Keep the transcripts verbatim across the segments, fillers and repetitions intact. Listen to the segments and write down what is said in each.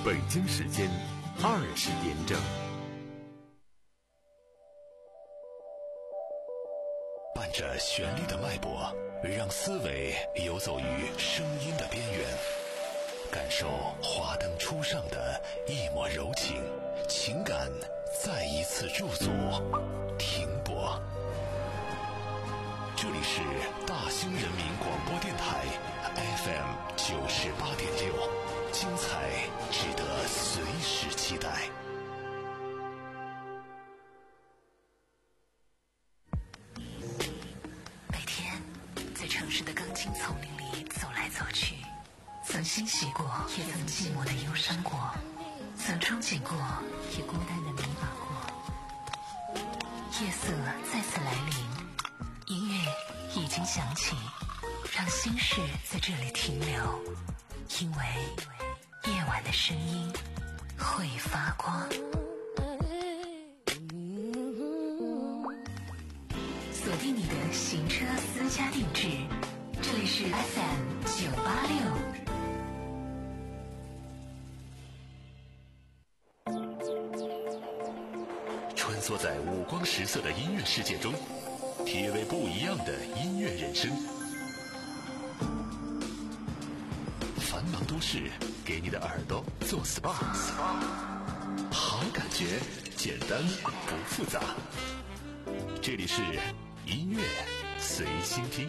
北京时间二十点整。 伴着旋律的脉搏，让思维游走于声音的边缘，感受华灯初上的一抹柔情，情感再一次驻足停泊。这里是大兴人民广播电台 F M 九十八点六，精彩值得随时期待。 每天在城市的钢筋丛林里走来走去，曾欣喜过，也曾寂寞的忧伤过，曾憧憬过，也孤单的迷茫过。夜色再次来临，音乐已经响起，让心事在这里停留，因为夜晚的声音会发光。锁定你的行车私家定制，这里是 F M 九八六。 穿梭在五光十色的音乐世界中，体味不一样的音乐人生。繁忙都市给你的耳朵做 S P A， 好感觉简单不复杂。这里是音乐随心听。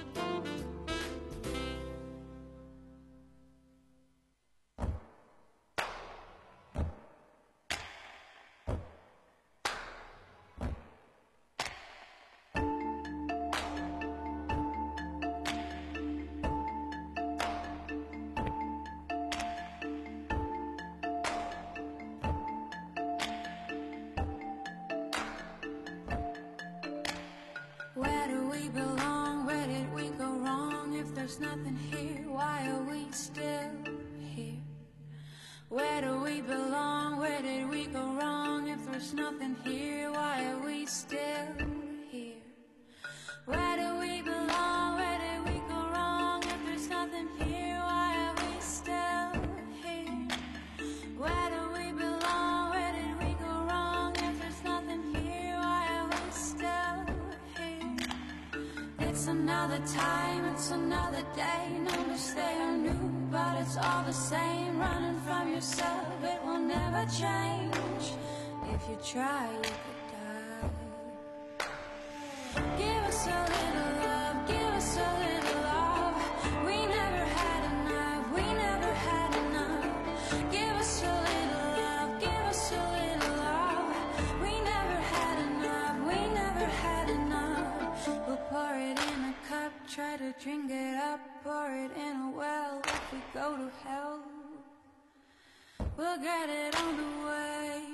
There's nothing here, why are we still here? Where do we belong? Where did we go wrong? If there's nothing here, why are we still here? Where do we belong? Where did we go wrong? If there's nothing here, why are we still here? Where do we belong? Where did we go wrong? If there's nothing here, why are we still here? It's another time, it's another day. Numbers they are new, but it's all the same. Running from yourself, it will never change. If you try, you could die. Give us a little love, give us a little love. We never had enough, we never had enough. Give us a little love, give us a little love. We never had enough, we never had enough. We'll pour it in a cup, try to drink it up, pour it in a well. If we go to hell, we'll get it on the way.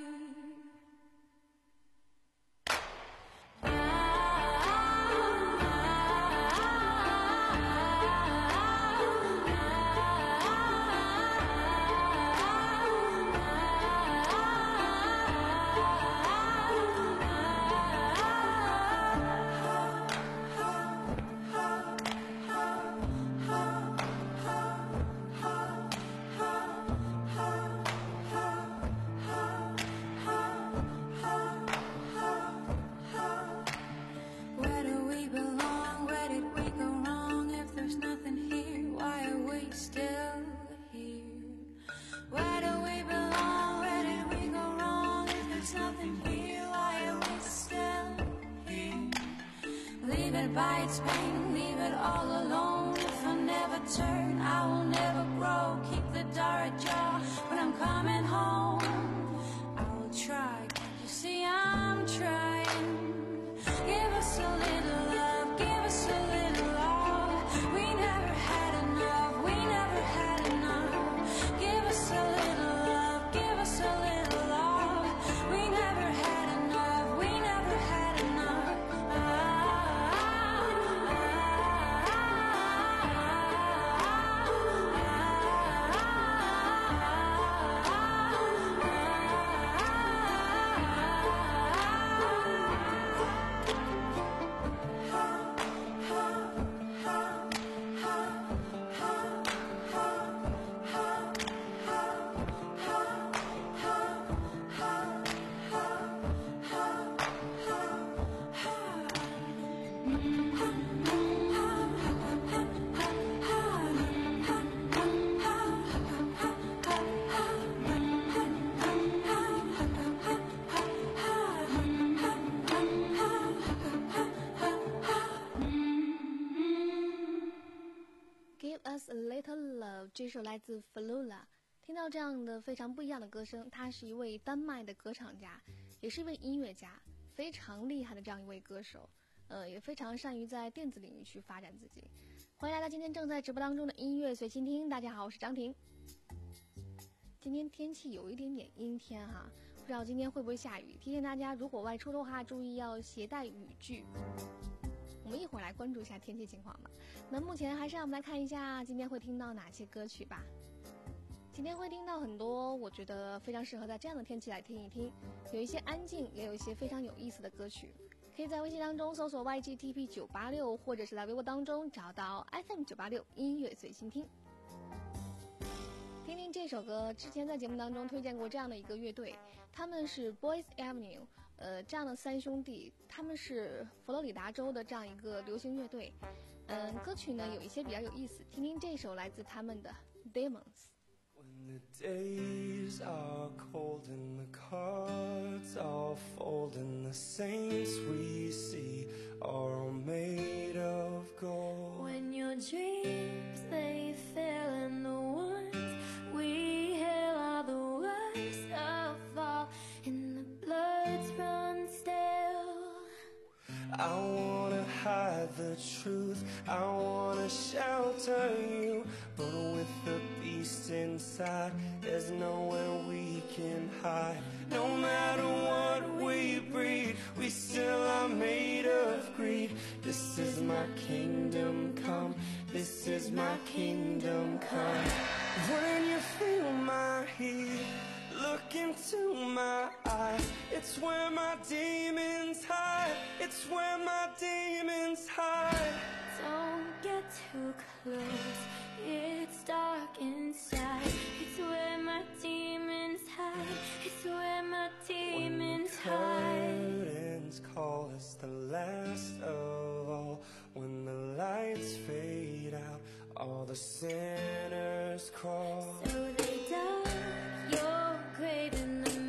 By its pain, leave it all alone. If I never turn, I will never grow. Keep the door ajar when I'm coming home. I will try, can't you see I'm trying? Give us a little love, give us a little love. We never had enough, we never had enough. Give us a little love, give us a little love. We never had enough, we never had enough. Ah, 来自 Flula。 听到这样的非常不一样的歌声，他是一位丹麦的歌唱家，也是一位音乐家，非常厉害的这样一位歌手，呃，也非常善于在电子领域去发展自己。欢迎来到今天正在直播当中的音乐随心听，大家好，我是张婷。今天天气有一点点阴天哈，不知道今天会不会下雨，提醒大家如果外出的话注意要携带雨具。我们一会儿来关注一下天气情况吧。那目前还是让我们来看一下今天会听到哪些歌曲吧。今天会听到很多我觉得非常适合在这样的天气来听一听，有一些安静，也有一些非常有意思的歌曲。可以在微信当中搜索 Y G T P 九八六， 或者是在微博当中找到 F M 九八六音乐随心听。听听这首歌，之前在节目当中推荐过这样的一个乐队，他们是 Boys Avenue， 呃，这样的三兄弟，他们是佛罗里达州的这样一个流行乐队。嗯，歌曲呢有一些比较有意思，听听这首来自他们的 Demons。When the days are cold and the cards are fold and the saints we see are all made of gold. When your dreams they fail and the ones we hail are the worst of all and the bloods run stale. I wanna hide the truth, I wanna shelter you, but with the beast inside, there's nowhere we can hide. No matter what we breed, we still are made of greed. This is my kingdom come, this is my kingdom come. When you feel my heat, look into my eyes, it's where my demons hide, it's where my demons hide. Don't get too close, it's dark inside, it's where my demons hide, it's where my demons hide. When the curtains call us the last of all, when the lights fade out, all the sinners crawl. So they dug your grave and the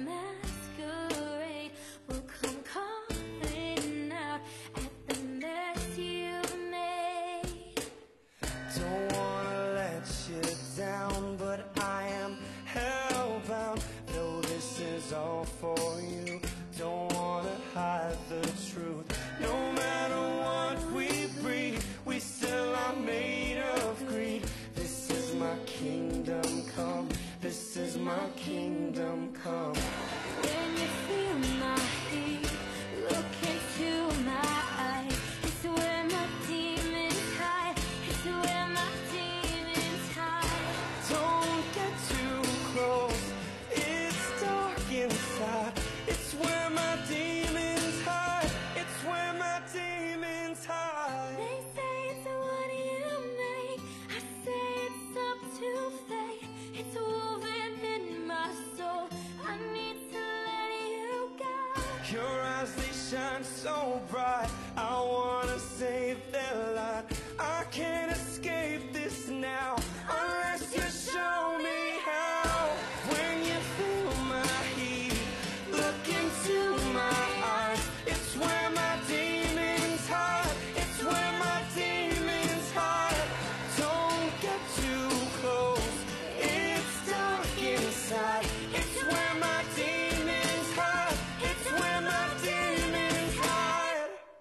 masquerade will come calling out at the mess you made. Don't wanna let you down, but I am hellbound. Though this is all for you, don't wanna hide the truth. No matter what we breed, we still are made of greed. This is my kingdom come, this is my kingdom come. When you feel my heat, look into my eyes, it's where my demons hide, it's where my demons hide. Don't get too close, it's dark inside, it's where my demons hide, it's where my demons hide. They say it's what you make, I say it's up to fate, it's woven in my soul, I need to let you go. Your eyes, they shine so bright, I wanna save their light. I can't escape this now, unless you show me how. When you feel my heat, look into my eyes, it's where my demons hide, it's where my demons hide. Don't get too close, it's dark inside, it's where my demons hide, it's where my demons hide.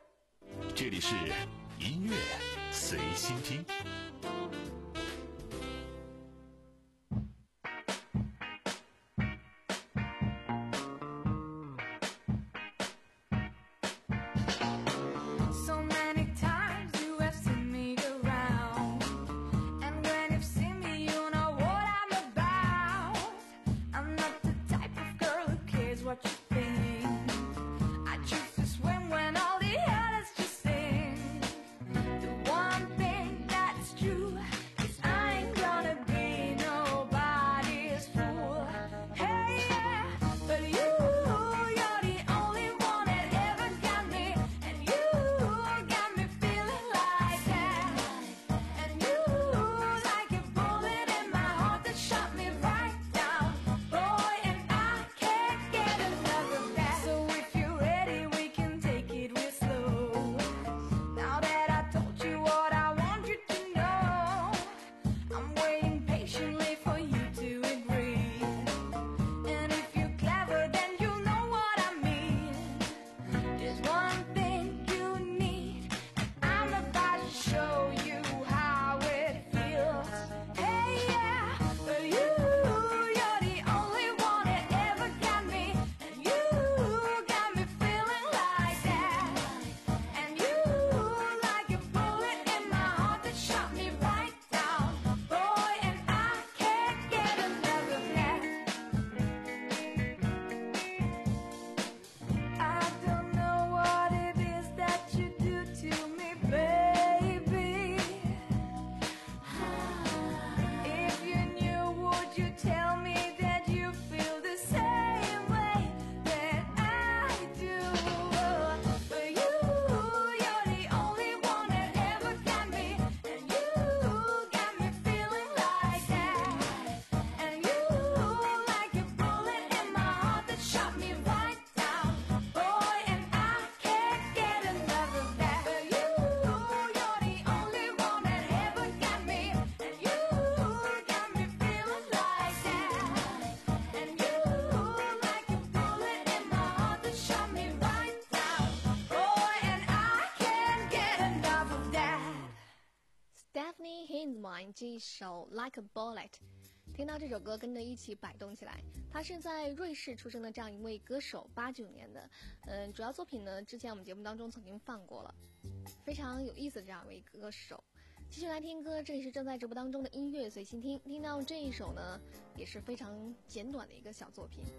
Nine 这一首 Like a Bullet， 听到这首歌跟着一起摆动起来。他是在瑞士出生的这样一位歌手，八九年的，嗯，主要作品呢之前我们节目当中曾经放过了，非常有意思的这样一位歌手。继续来听歌，这里是正在直播当中的音乐随心听，听到这一首呢也是非常简短的一个小作品，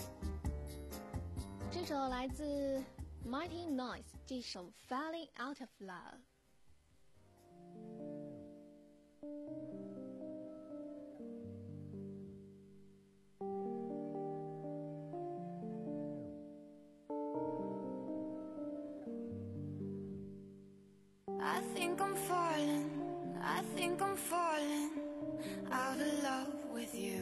这首来自 Mighty Noise， 这首 Falling Out of Love。 I think I'm falling, I think I'm falling out of love with you.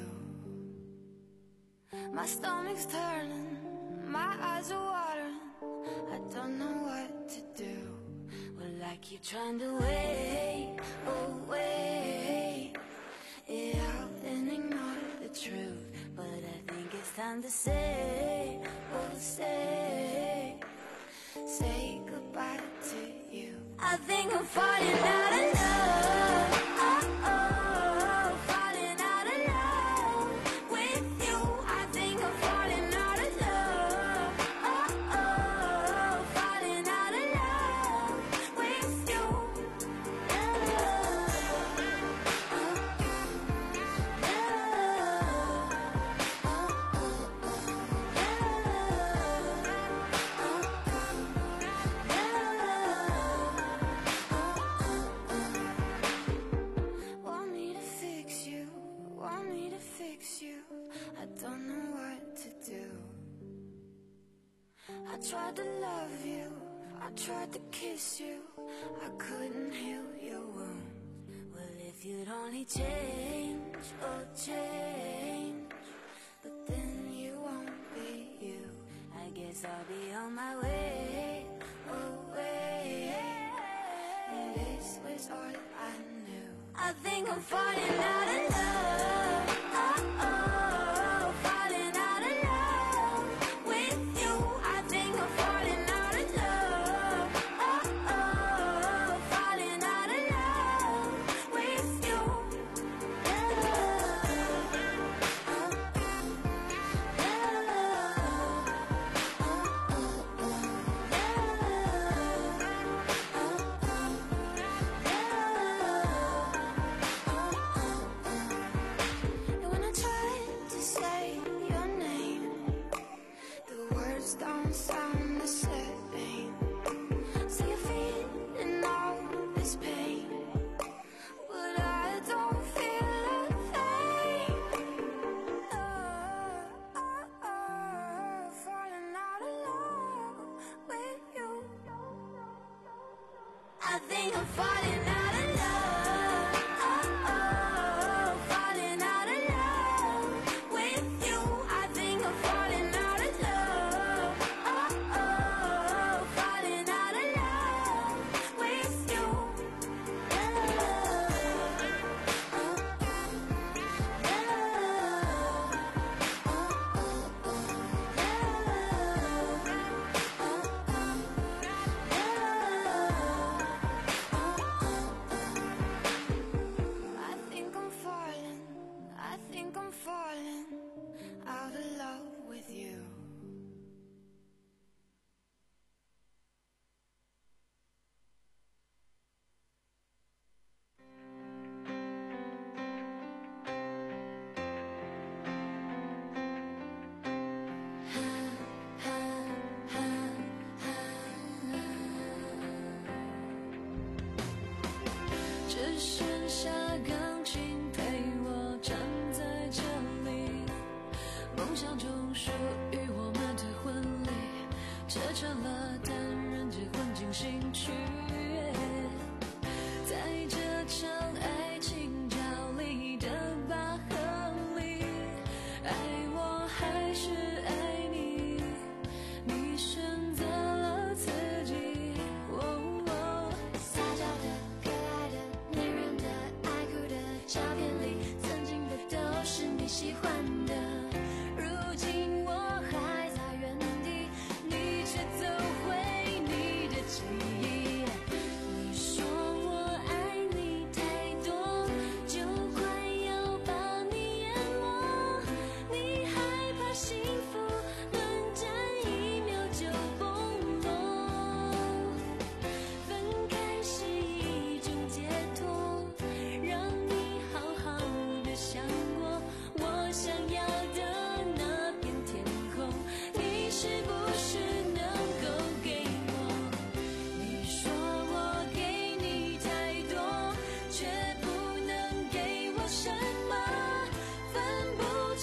My stomach's turning, my eyes are watering, I don't know what to do. Well, I keep trying to wait, oh wait it out and ignore the truth. But I think it's time to say, oh say, say goodbye to you. I think I'm falling out of love, oh, oh, falling out of love with you. I think I'm falling out of love, oh, oh, falling out of love with you. Love, love, Want me to fix you, want me to fix you. I don't know what to do. I tried to love you, I tried to kiss you, I couldn't heal your wound. Well, if you'd only change, oh change, but then you won't be you. I guess I'll be on my way, oh way. And this was all I knew. I think I'm falling out of love, oh, oh, falling out of love with you. I think I'm falling out of love, oh, oh, falling out of love with you. Love, love, And when I try to say your name, the words don't sound the same. So you're feeling all this pain, but I don't feel a thing. Oh, oh, oh, falling out of love with you. I think I'm falling out of love, oh, oh, falling out of love with you. I think I'm falling out of love, oh, oh, falling out of love with you. Love, love, I think I'm falling, I think I'm falling out of love with you.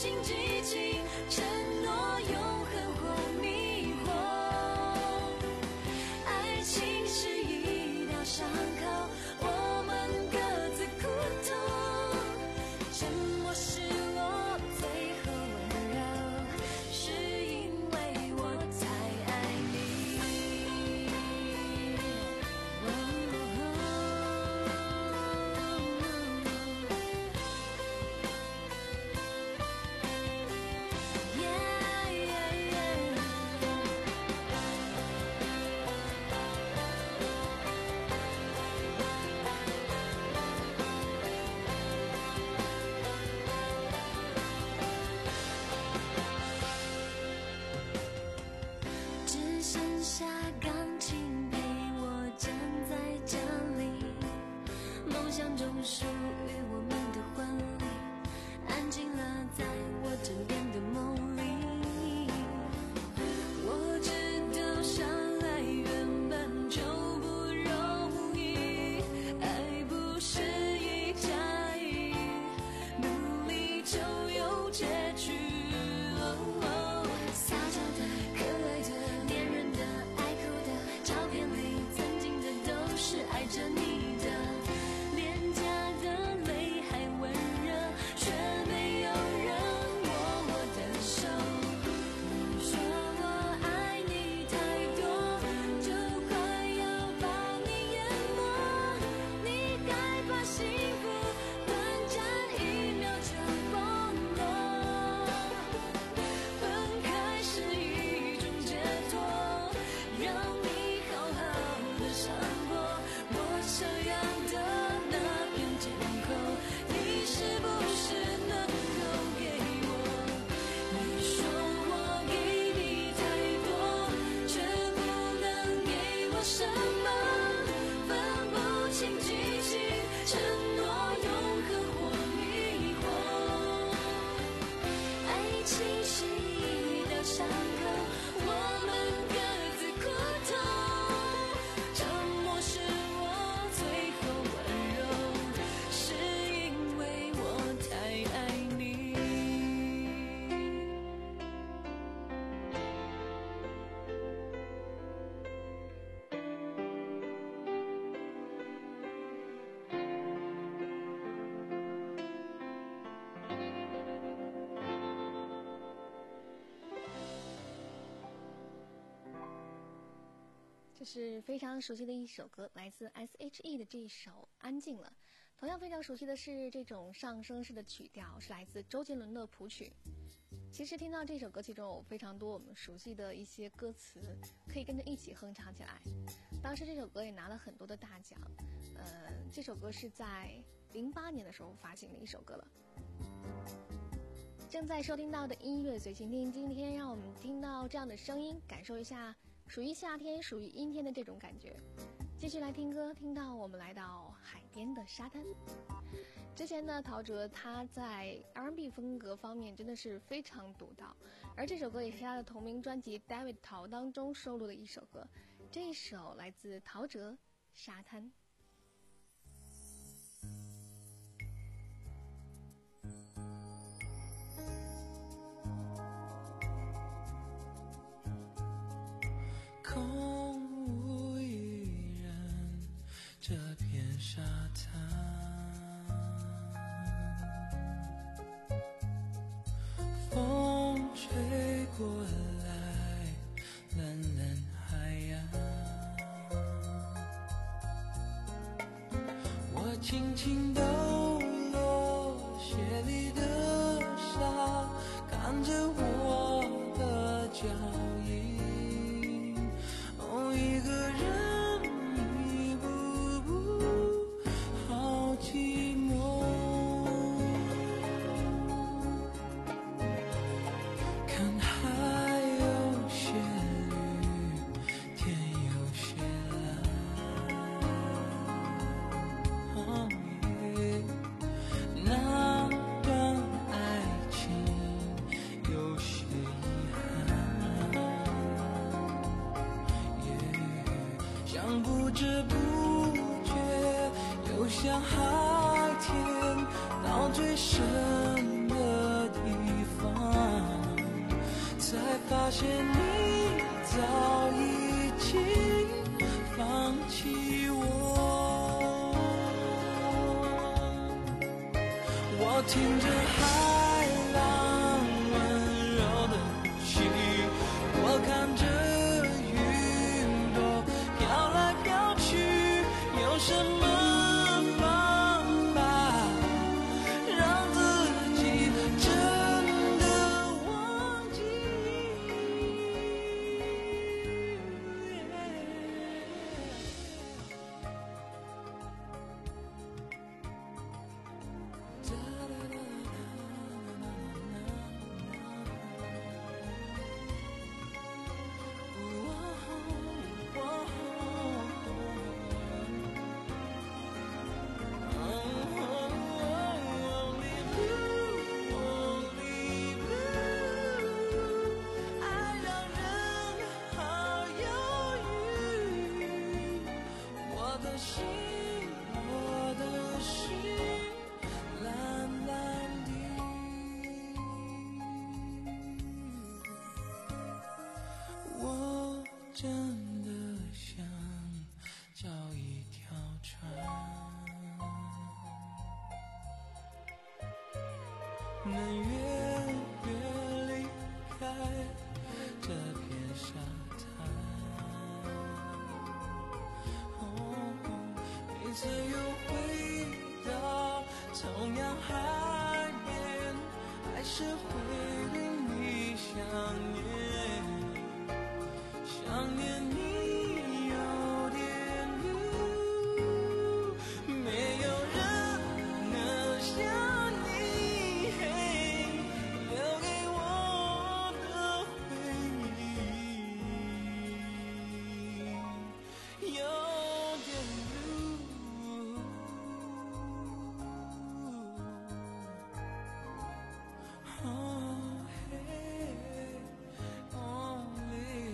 情激情，承诺永恒或迷惑。爱情是一道伤口，我们各自苦痛。沉默是我最后温柔，是因为我太爱你。只剩下钢琴陪我站在这里，梦想中属于我们的婚礼，安静了在我枕边的梦里。我知道相爱原本就不容易，爱不是一加一，努力就有结局。撒娇的、可爱的、黏人的、爱哭的，照片里曾经的都是爱着你的，脸颊的泪还温热，却没有人握我的手。你说我爱你太多，就快要把你淹没，你害怕幸福短暂一秒就崩落，分开是一种解脱，让你好好的闪过我想要的那片天空，你是不是能够给我？你说我给你太多，却不能给我什么，分不清激情，承诺永恒或迷惑。爱情是一道伤口，我们各自苦痛。沉默是我最后温柔，是因为我太爱你。 这是非常熟悉的一首歌，来自 S H E 的这一首《安静了》。同样非常熟悉的是这种上升式的曲调，是来自周杰伦的谱曲。其实听到这首歌，其中有非常多我们熟悉的一些歌词，可以跟着一起哼唱起来。当时这首歌也拿了很多的大奖。呃，这首歌是在零八年的时候发行的一首歌了。正在收听到的音乐随心听，今天让我们听到这样的声音，感受一下属于夏天、属于阴天的这种感觉。继续来听歌，听到我们来到海边的沙滩。之前呢，陶喆他在 R and B 风格方面真的是非常独到，而这首歌也是他的同名专辑《David 陶》当中收录的一首歌。这一首来自陶喆《沙滩》。 空无一人，这片沙滩，风吹过来，蓝蓝海洋，我轻轻抖落鞋里的沙，看着我的脚印，一个人一步步，好寂寞。看海有些绿，天有些蓝。哦耶，那段爱情有些遗憾。像不知不觉游向海天，到最深的地方。 现你早已经放弃我。我听着海浪温柔的气，我看着云朵飘来飘去，有什么方法让自己真的忘记？真的想找一条船，能远远离开这片沙滩。哦，每次又回到同样海边，还是会令你想念。想念你有点路，没有人能像你留给我的回忆，有点路。Oh, hey, only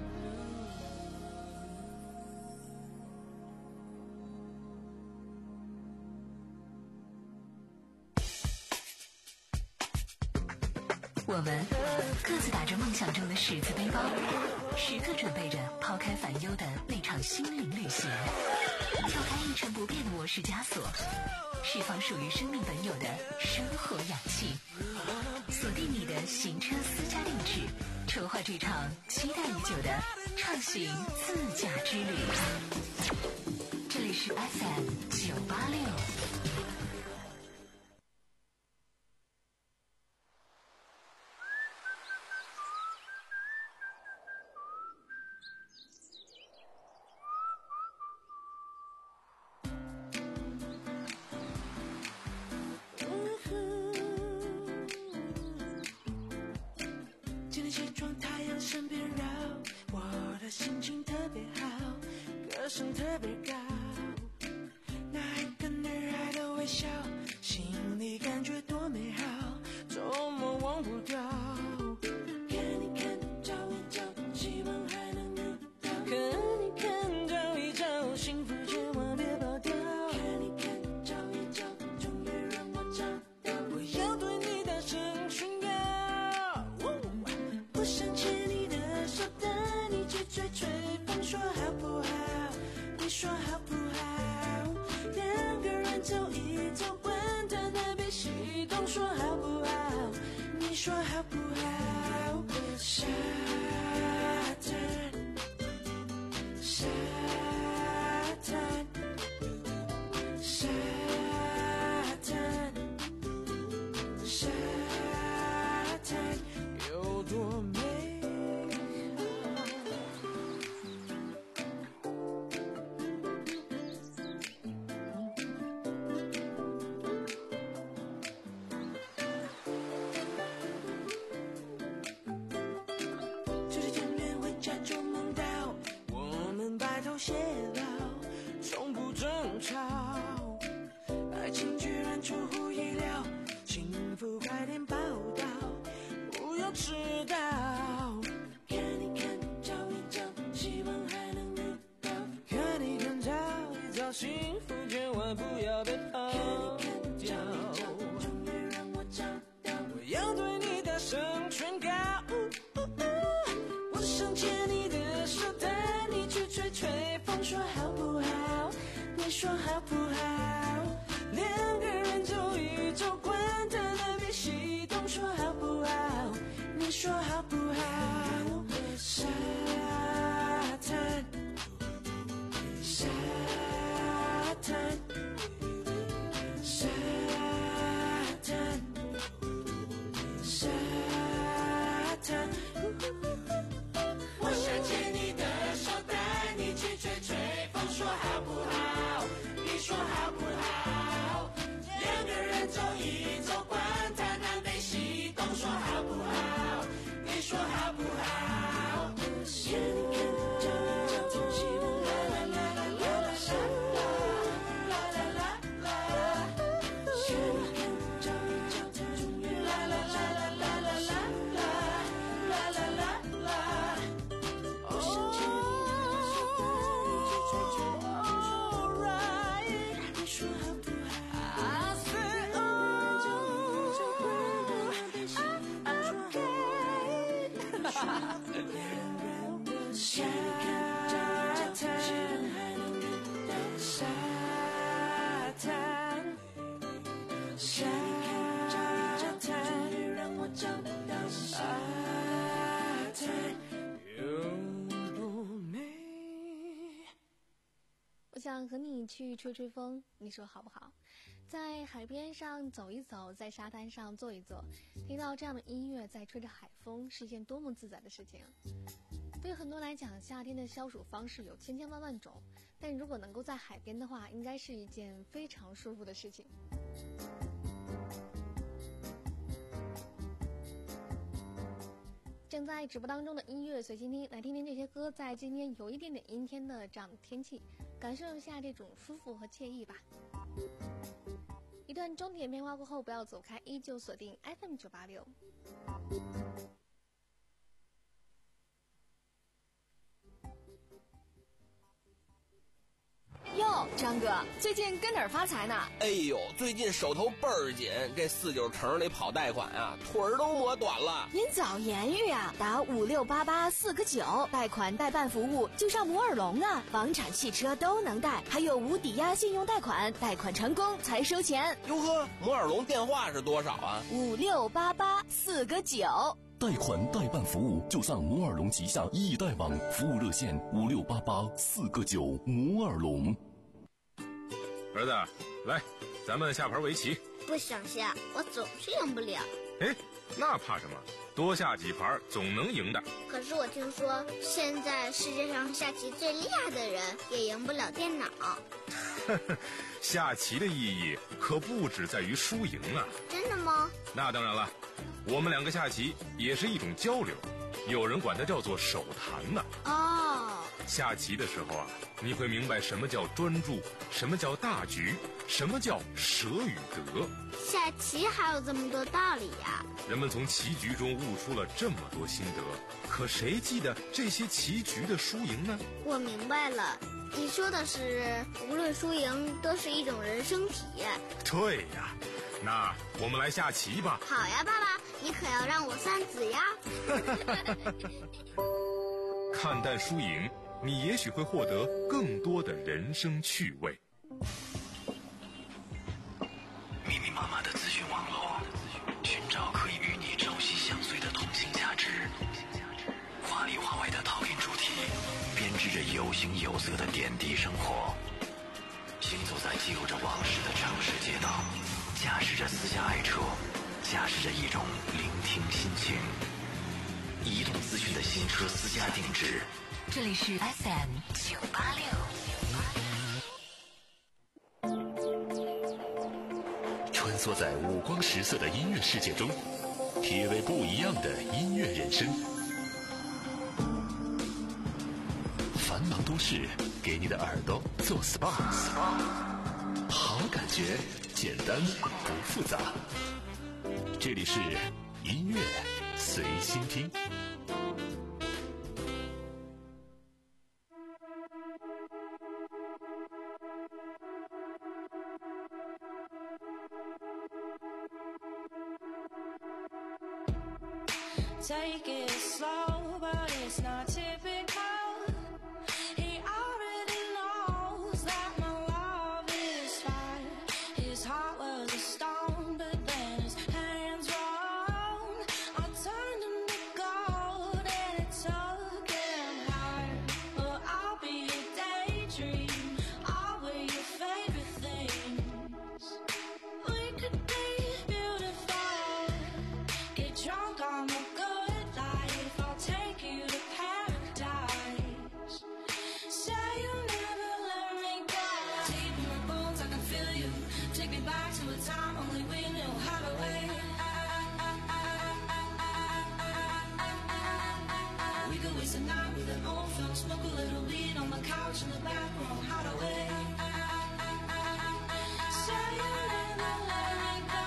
我们各自打着梦想中的十字背包，时刻准备着抛开烦忧的那场心灵旅行，跳开一成不变的模式枷锁，释放属于生命本有的生活氧气，锁定你的行车私家定制，筹划这场期待已久的畅行自驾之旅。这里是 F M 九八六。 心情特别好，歌声特别高，那一个女孩的微笑，心里感觉多美好，周末忘不掉。看你看照一照，希望还能遇到。看你看照一照，幸福千万别跑掉。看你看照一照，终于让我找到，我要对你大声宣告，不想牵你的手，带你去追追风，说好不好？你说好不好？两个人走一走，管他那边西东，说好不好？你说好不好？沙滩，沙滩，沙滩，沙滩，有多美？偕老，从不争吵，爱情居然出乎意料，幸福快点报道，不要迟到。看你看照一照，希望还能遇到。看你看照一照，幸福千万不要被抛掉。终于让我找到，我要对你大声宣告。呜呜呜说好不好？你说好不好？两个人走一走，管他南北西东，说好不好？你说好不好？眼看着交通起风，啦啦啦啦啦啦啦啦啦啦，眼看着交通终于啦啦啦啦啦啦啦啦啦啦啦，我想起你就追追追追，你说好不好？ I say oh, 沙滩，沙滩，沙滩，让我找到沙滩，有多美？ 我想和你去吹吹风，你说好不好？在海边上走一走，在沙滩上坐一坐，听到这样的音乐，在吹着海风，是一件多么自在的事情。对很多来讲，夏天的消暑方式有千千万万种，但如果能够在海边的话，应该是一件非常舒服的事情。正在直播当中的音乐随心听，来听听这些歌，在今天有一点点阴天的这样的天气，感受一下这种舒服和惬意吧。一段中点片花过后，不要走开，依旧锁定 F M 九八六。 哟，张哥，最近跟哪儿发财呢？ 哎呦，最近手头倍儿紧，这四九城里跑贷款啊，腿儿都磨短了。 您早言语啊，打五六八八四个九，贷款代办服务就上摩尔龙啊，房产、汽车都能贷，还有无抵押信用贷款，贷款成功才收钱。 哟呵，摩尔龙电话是多少啊？ 五六八八四个九。 贷款代办服务就上摩尔龙旗下易贷网，服务热线五六八八四个九。摩尔龙。 儿子，来，咱们下盘围棋。 不想下，我总是赢不了。 哎，那怕什么？多下几盘总能赢的。 可是我听说，现在世界上下棋最厉害的人也赢不了电脑。 下棋的意义可不只在于输赢啊！ 真的吗？ 那当然了，我们两个下棋也是一种交流，有人管它叫做手谈呢。 哦， 下棋的时候啊，你会明白什么叫专注，什么叫大局，什么叫舍与得。 下棋还有这么多道理呀！ 人们从棋局中悟出了这么多心得，可谁记得这些棋局的输赢呢？ 我明白了，你说的是无论输赢都是一种人生体验。 对呀，那我们来下棋吧。 好呀，爸爸，你可要让我三子呀。 看淡输赢，你也许会获得更多的人生趣味。 密密麻麻的资讯网络，寻找可以与你朝夕相随的同性价值。华里华外的讨论主题，编织着有形有色的点滴生活。行走在记录着往事的城市街道，驾驶着私家爱车，驾驶着一种聆听心情。移动资讯的新车私家定制， 这里是 F M 九八六。 穿梭在五光十色的音乐世界中，体味不一样的音乐人生。繁忙都市给你的耳朵做 S P A， 好感觉，简单不复杂。这里是音乐随心听。 Take it slow, but it's not typical. He already knows that my love is fire. His heart was a stone, but then his hands were on. I turned him to gold and it took him higher. But I'll be a daydream, I'll be your favorite things. We could be beautiful, get drunk on the good life. I'll take you to paradise. waste a night with an old film, smoke a little weed on the couch in the back room, hide away. Say you never let me go.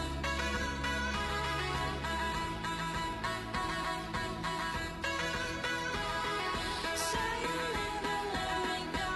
Say you never let me go.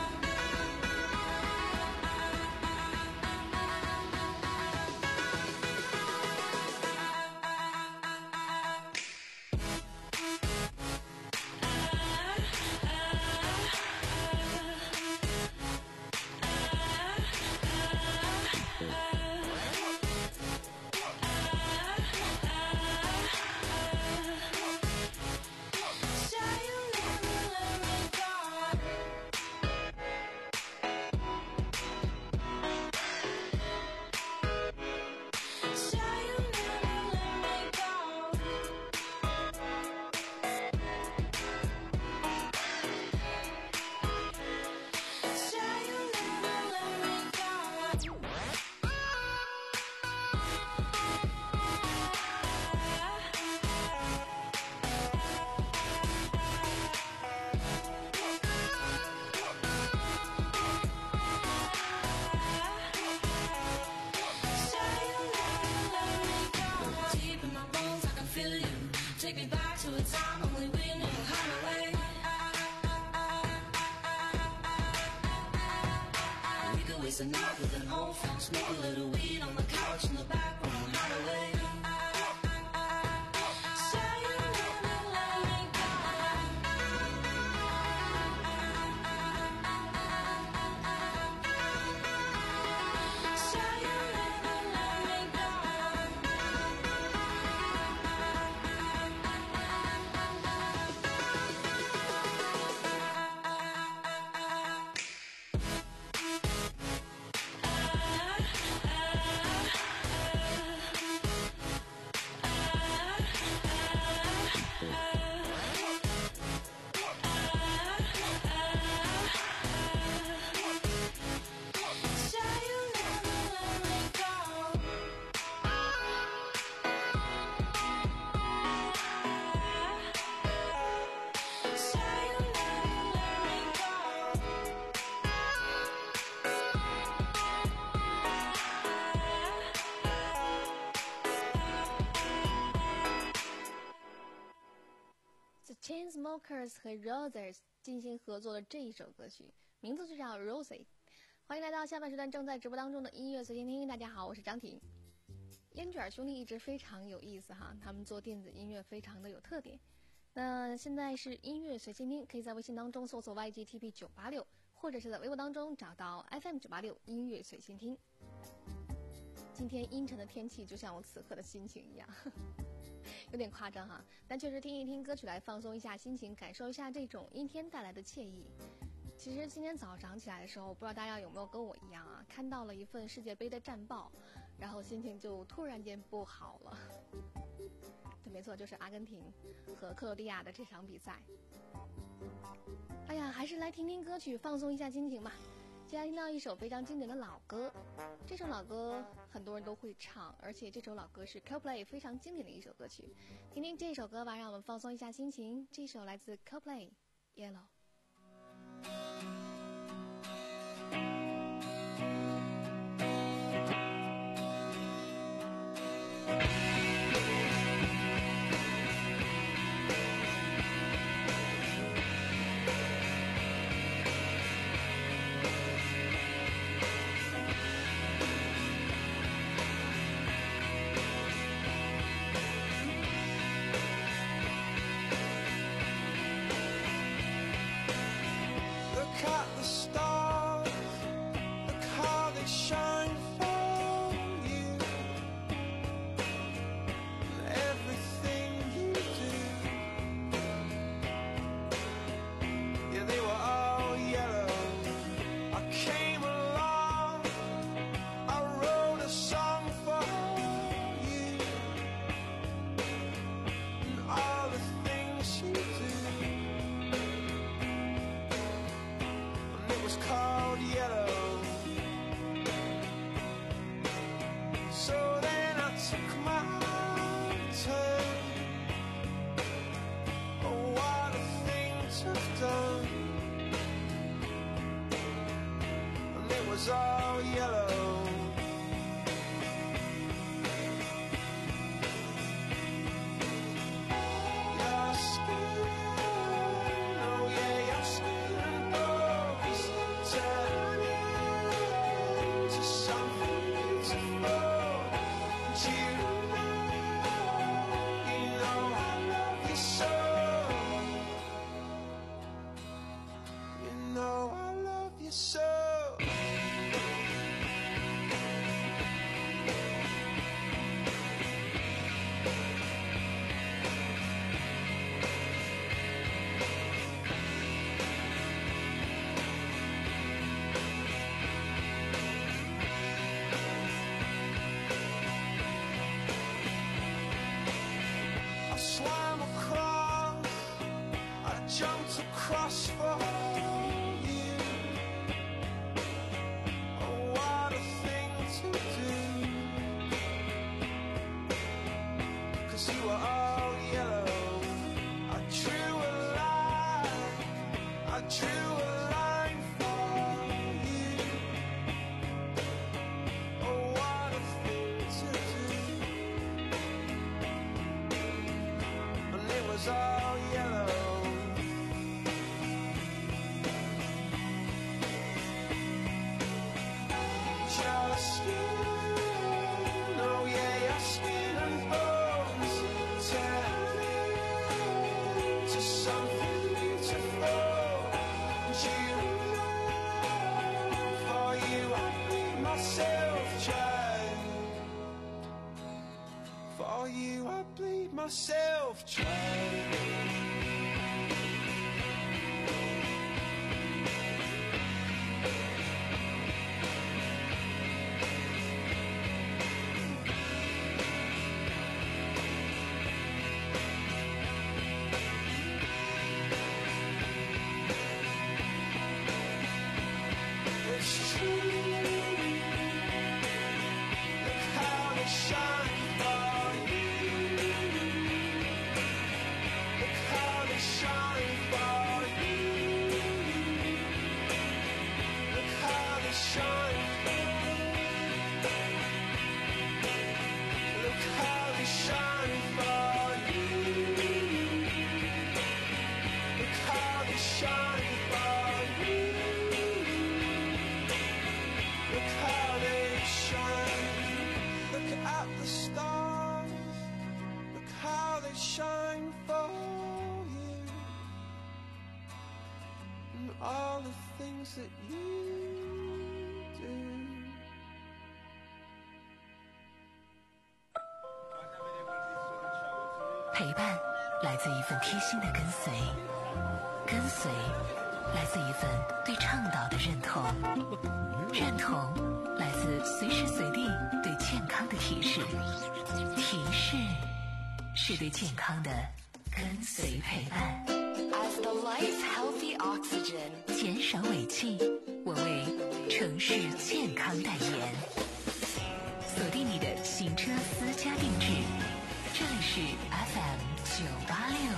Take me back to a time only we knew how to wait. We could waste a night with an old film, smoke a little weed on the couch in the back room, how to wait. Say you never let me go. Say you never let me go. The Chainsmokers 和 Roses 进行合作的这一首歌曲，名字就叫 Rosie。欢迎来到下半时段正在直播当中的音乐随心听。大家好，我是张婷。烟卷兄弟一直非常有意思哈，他们做电子音乐非常的有特点。那现在是音乐随心听，可以在微信当中搜索 Y G T P 九八六，或者是在微博当中找到 F M 九八六音乐随心听。今天阴沉的天气就像我此刻的心情一样。有点夸张哈，但确实听一听歌曲来放松一下心情，感受一下这种阴天带来的惬意。其实今天早上起来的时候，不知道大家有没有跟我一样啊，看到了一份世界杯的战报，然后心情就突然间不好了。对，没错，就是阿根廷和克罗地亚的这场比赛。哎呀，还是来听听歌曲，放松一下心情吧。接下来听到一首非常经典的老歌，这首老歌很多人都会唱，而且这首老歌是 Coldplay 非常经典的一首歌曲。听听这首歌吧，让我们放松一下心情。这首来自 Coldplay Yellow。 Was was all yellow. Your skin, oh yeah, your skin and bones turn into something beautiful. And you know, you know I love you so. You know I love you so. I swam across, I jumped across for you. Oh, what a thing to do. 'Cause you were all yellow. I drew a line, I drew a line for you. Oh, what a thing to do. And it was all yellow. Your skin, oh yeah, your skin and bones turn into something beautiful. And you know, for you I bleed myself dry. For you I bleed myself dry. It's true. Look how they shine for you. Look how they shine for you. Look how they shine. Look how they shine for you. Look how they shine for you. Look how they shine. Look at the stars. Look how they shine for you. And all the things that you do. 陪伴来自一份贴心的跟随，跟随来自一份对倡导的认同，认同来自随时随地对健康的提示，提示是对健康的跟随陪伴。As the lights healthy oxygen， 减少尾气，我为城市健康代言。锁定你的行车私家定制，这里是 F M 九八六。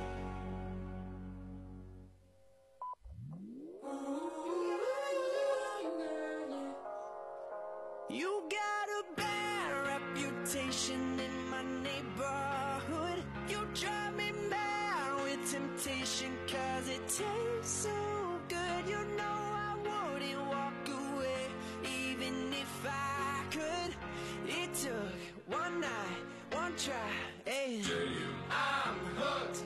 You got a bad reputation in my neighborhood. You drive me mad with temptation, 'cause it tastes so good. You know I wouldn't walk away, even if I could. It took one night, one try, and I'm hooked.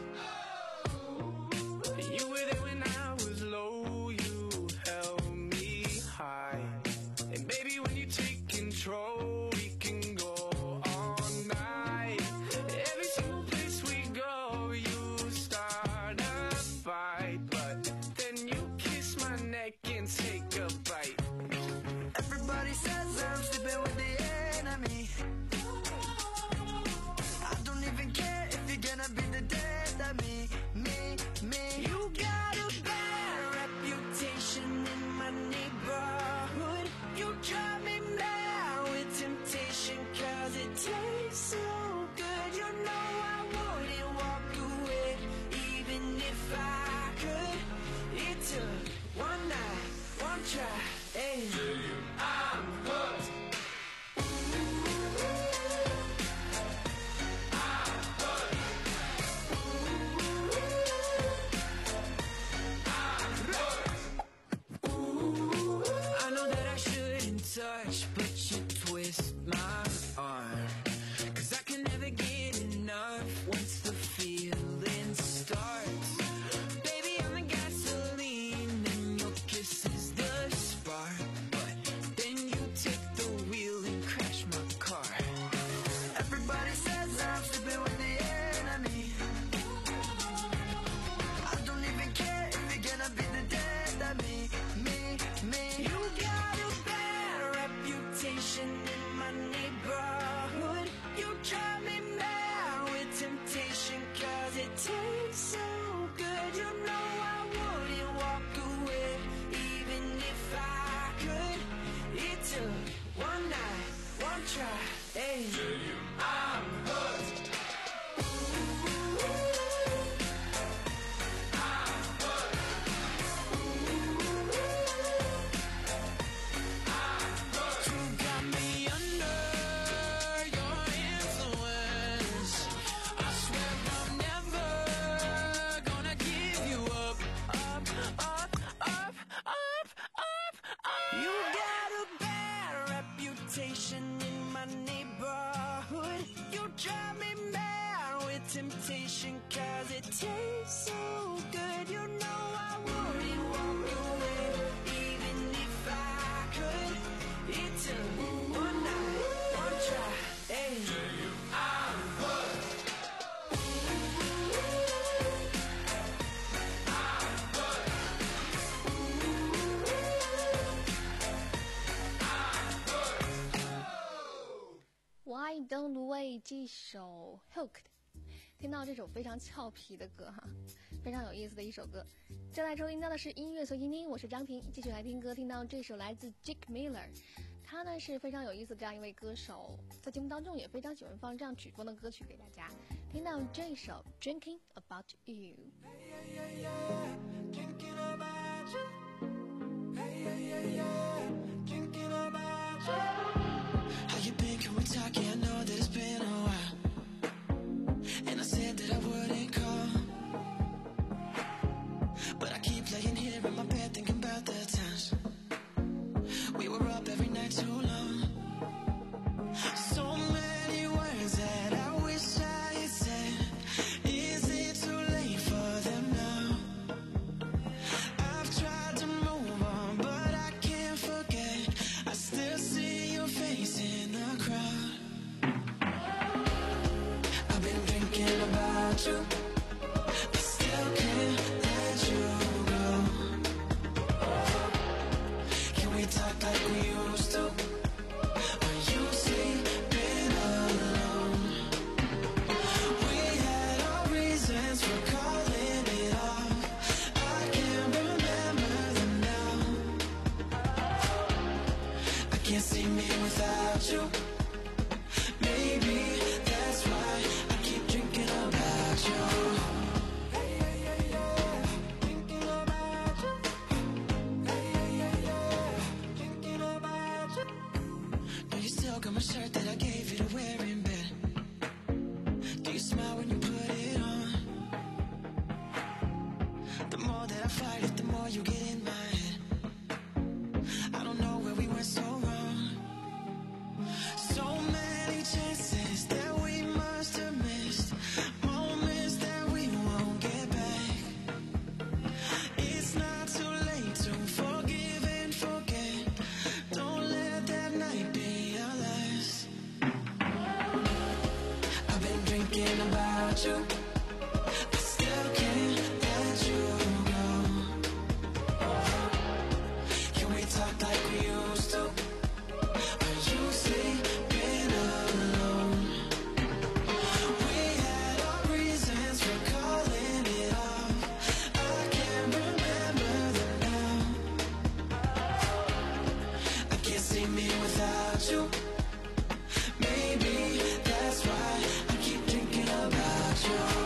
You were there when I was low, you held me high. And baby, when you take control, we can go all night. Every single place we go, you start a fight, but then you kiss my neck and take a bite. Everybody says I'm sleeping with the enemy. I temptation, cause it tastes so good. You know I wouldn't walk away, even if I could. It took one night, one try, hey, I'm hooked. In my neighborhood, you drive me mad with temptation, cause it tastes so good. You know I wouldn't walk away, even if I could. It took one night, one try, hey, I'm hooked. Why Don't Wait 这首 Hooked， 听到这首非常俏皮的歌哈，非常有意思的一首歌。正在收听到的是音乐随心听，我是张婷，继续来听歌，听到这首来自 Jake Miller， 他呢是非常有意思这样一位歌手，在节目当中也非常喜欢放这样曲风的歌曲给大家。听到这首 Drinking About You。 Drinking about you, hey, yeah, yeah, yeah. Drinking about you. How you been? Can we talk? Yeah, I know that it's been a while, and I said that I wouldn't call, but I keep laying here in my bed thinking about the times we were up every night too long. So many words that I wish I had said. Is it too late for them now? I've tried to move on, but I can't forget. I still see your face in the crowd. I've been thinking about you, but still can't let you go. Can we talk like we used to? When you sleeping alone, we had our reasons for calling it off. I can't remember them now. I can't see me without you. Maybe that's why I keep drinking about you. Hey, yeah, yeah, yeah. Thinking about you. Hey, yeah, yeah, yeah. Thinking about you. No, you still got my shirt that I gave you to wear in bed. Do you smile when you put it on? The more that I fight it, the more you get in my head. I don't know where we went so wrong. So many chances that we must have missed, moments that we won't get back. It's not too late to forgive and forget. Don't let that night be our last. I've been drinking about you, I still can't let you go. Can we talk like we used to? Are you sleeping alone? We had our reasons for calling it off. I can't remember them now. I can't see me without you. Maybe that's why I keep thinking about you.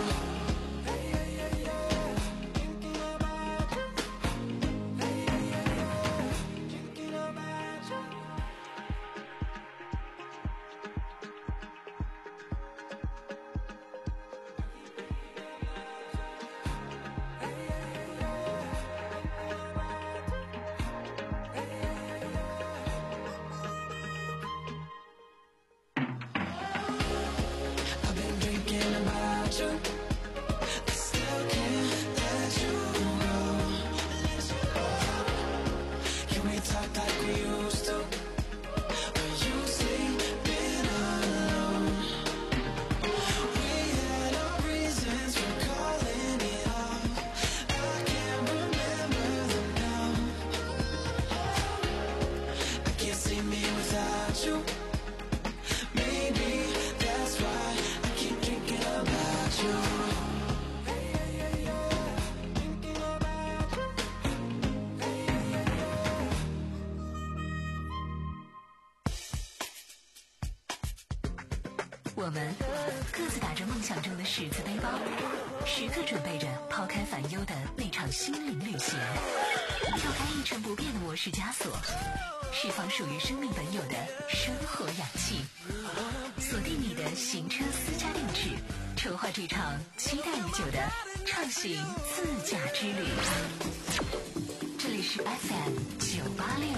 我们各自打着梦想中的十字背包，时刻准备着抛开烦忧的那场心灵旅行，跳开一成不变的模式枷锁，释放属于生命本有的生活氧气，锁定你的行车私家定制，筹划这场期待已久的畅行自驾之旅。这里是 F M 九八六。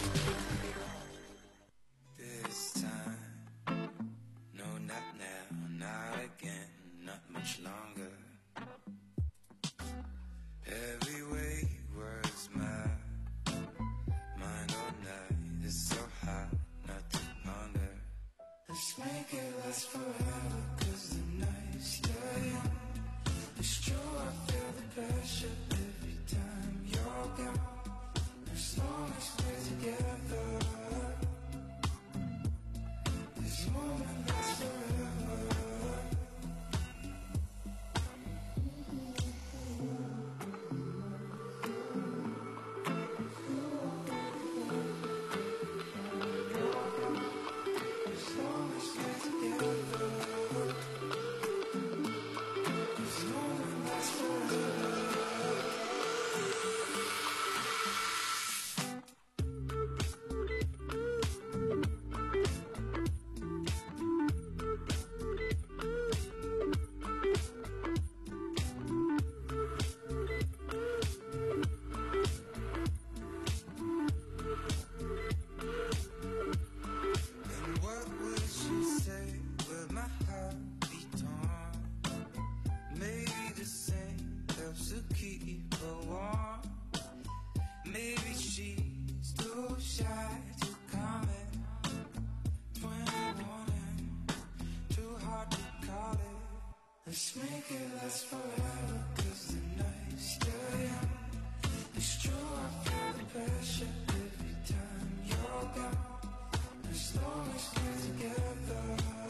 Let's make it last forever, cause the night's still young. It's true, I feel the pressure every time you're gone. As long as we're together,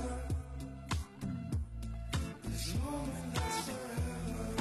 this moment lasts forever.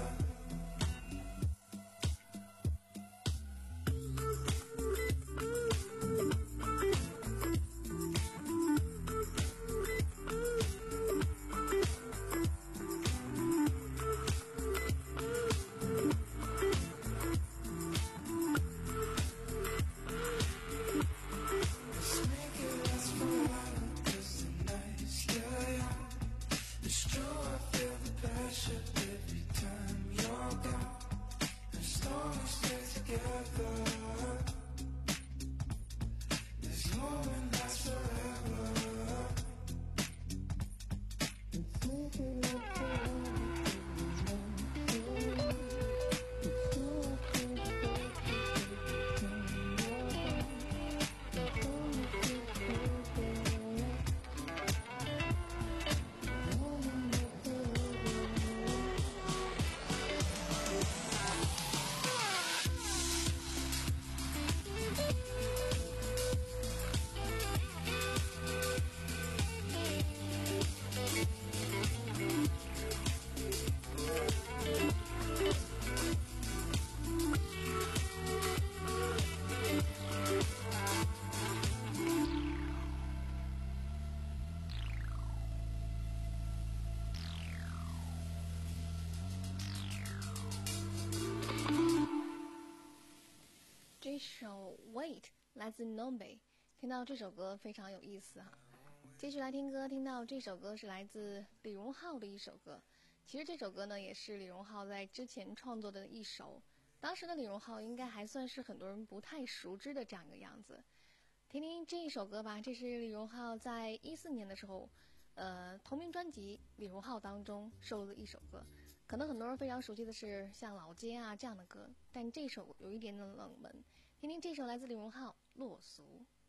这首 Wait 来自 Nombe， 听到这首歌非常有意思哈。继续来听歌，听到这首歌是来自李荣浩的一首歌。其实这首歌呢，也是李荣浩在之前创作的一首，当时的李荣浩应该还算是很多人不太熟知的这样一个样子。听听这一首歌吧，这是李荣浩在一四年的时候，呃，同名专辑《李荣浩》当中收录的一首歌。可能很多人非常熟悉的是像《老街》啊这样的歌，但这首有一点点冷门。听听这首来自李荣浩《落俗》。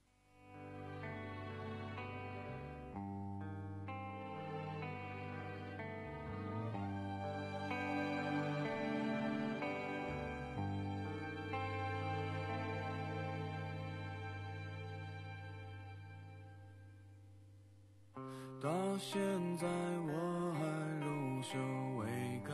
到现在我还如羞未干，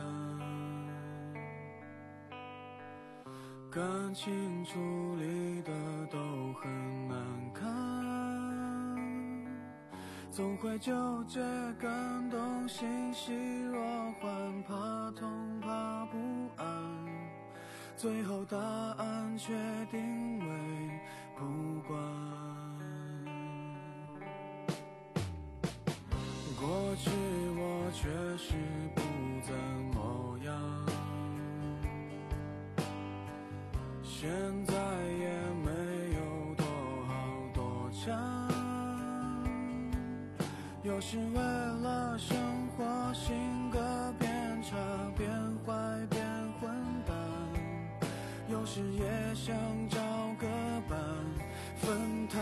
感情处理的都很难看， 总会纠结感动，欣喜若欢，怕痛怕不安，最后答案却定为不管。过去我确实不怎么样，现在也没有多好多强，有时为了生活性格变差，变坏变混蛋，有时也想找个伴分摊，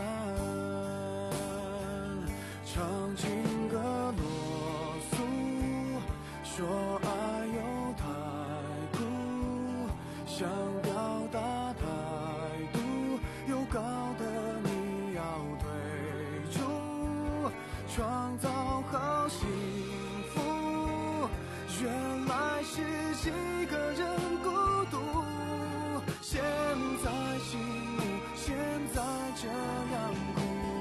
唱情歌啰嗦，说爱又太苦，想表达态度又搞得你要退出，创造好幸福，原来是几个人孤独，现在醒悟，现在这样哭。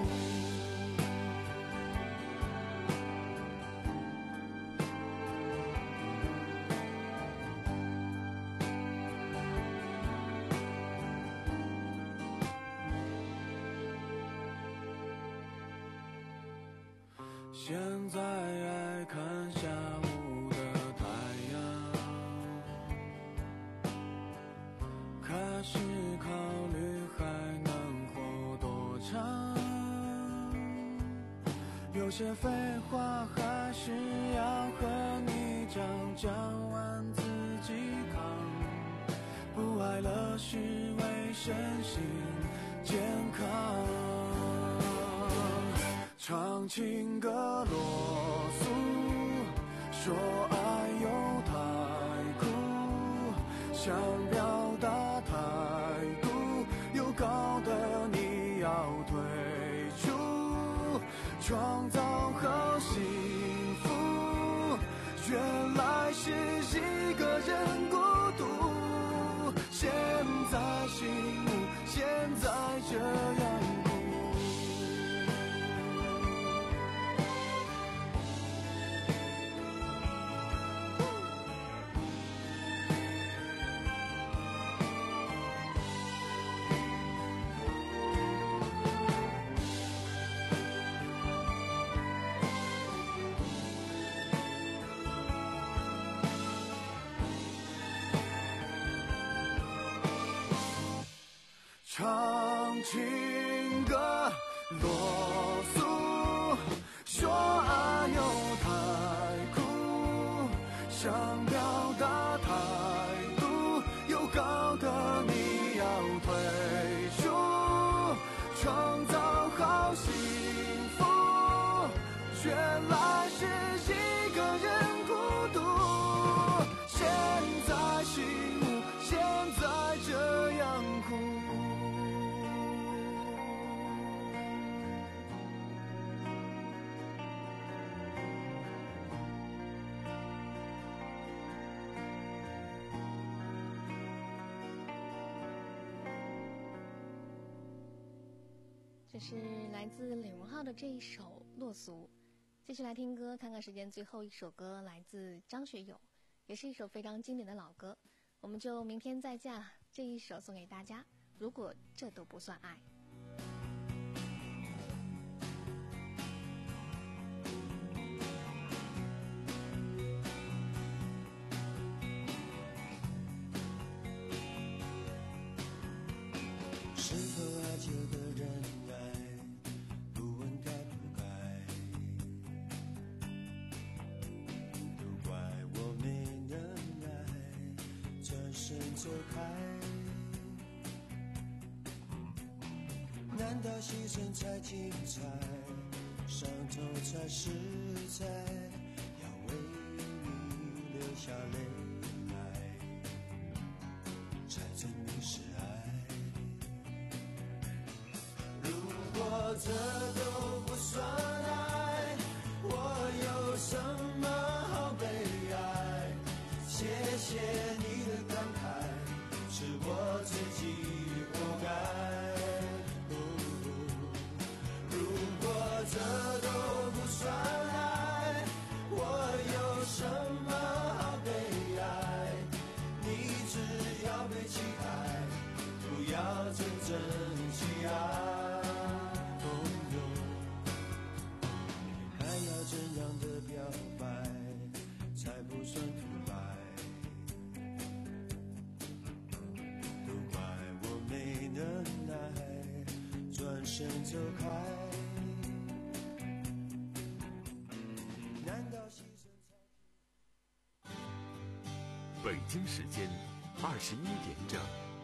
现在爱看下午的太阳，开始考虑还能活多长，有些废话还是要和你讲，讲完自己扛，不爱了是为身心健康，唱情歌啰嗦，说爱又太苦，想表达态度又搞得你要退出，创造好幸福，原来是一个人孤独，现在醒悟，现在这样唱情歌啰嗦，说爱又太苦，想表达态度又搞得你要退出，创造好幸福，原来是一个人孤独，现在醒悟，现在这样哭。 这是来自李荣浩的这一首《落俗》。继续来听歌，看看时间，最后一首歌来自张学友，也是一首非常经典的老歌。我们就明天再见了，这一首送给大家。如果这都不算爱。 是否爱着的人爱，不问该不该，都怪我没能耐，转身走开。难道牺牲才精彩，伤痛才实在，要为你流下泪来，才证明是爱。如果这都不算爱，我有什么好悲哀？谢谢你的感慨，是我自己活该。哦，如果这都不身走开。难道牺牲才？ 北京时间二十一点整。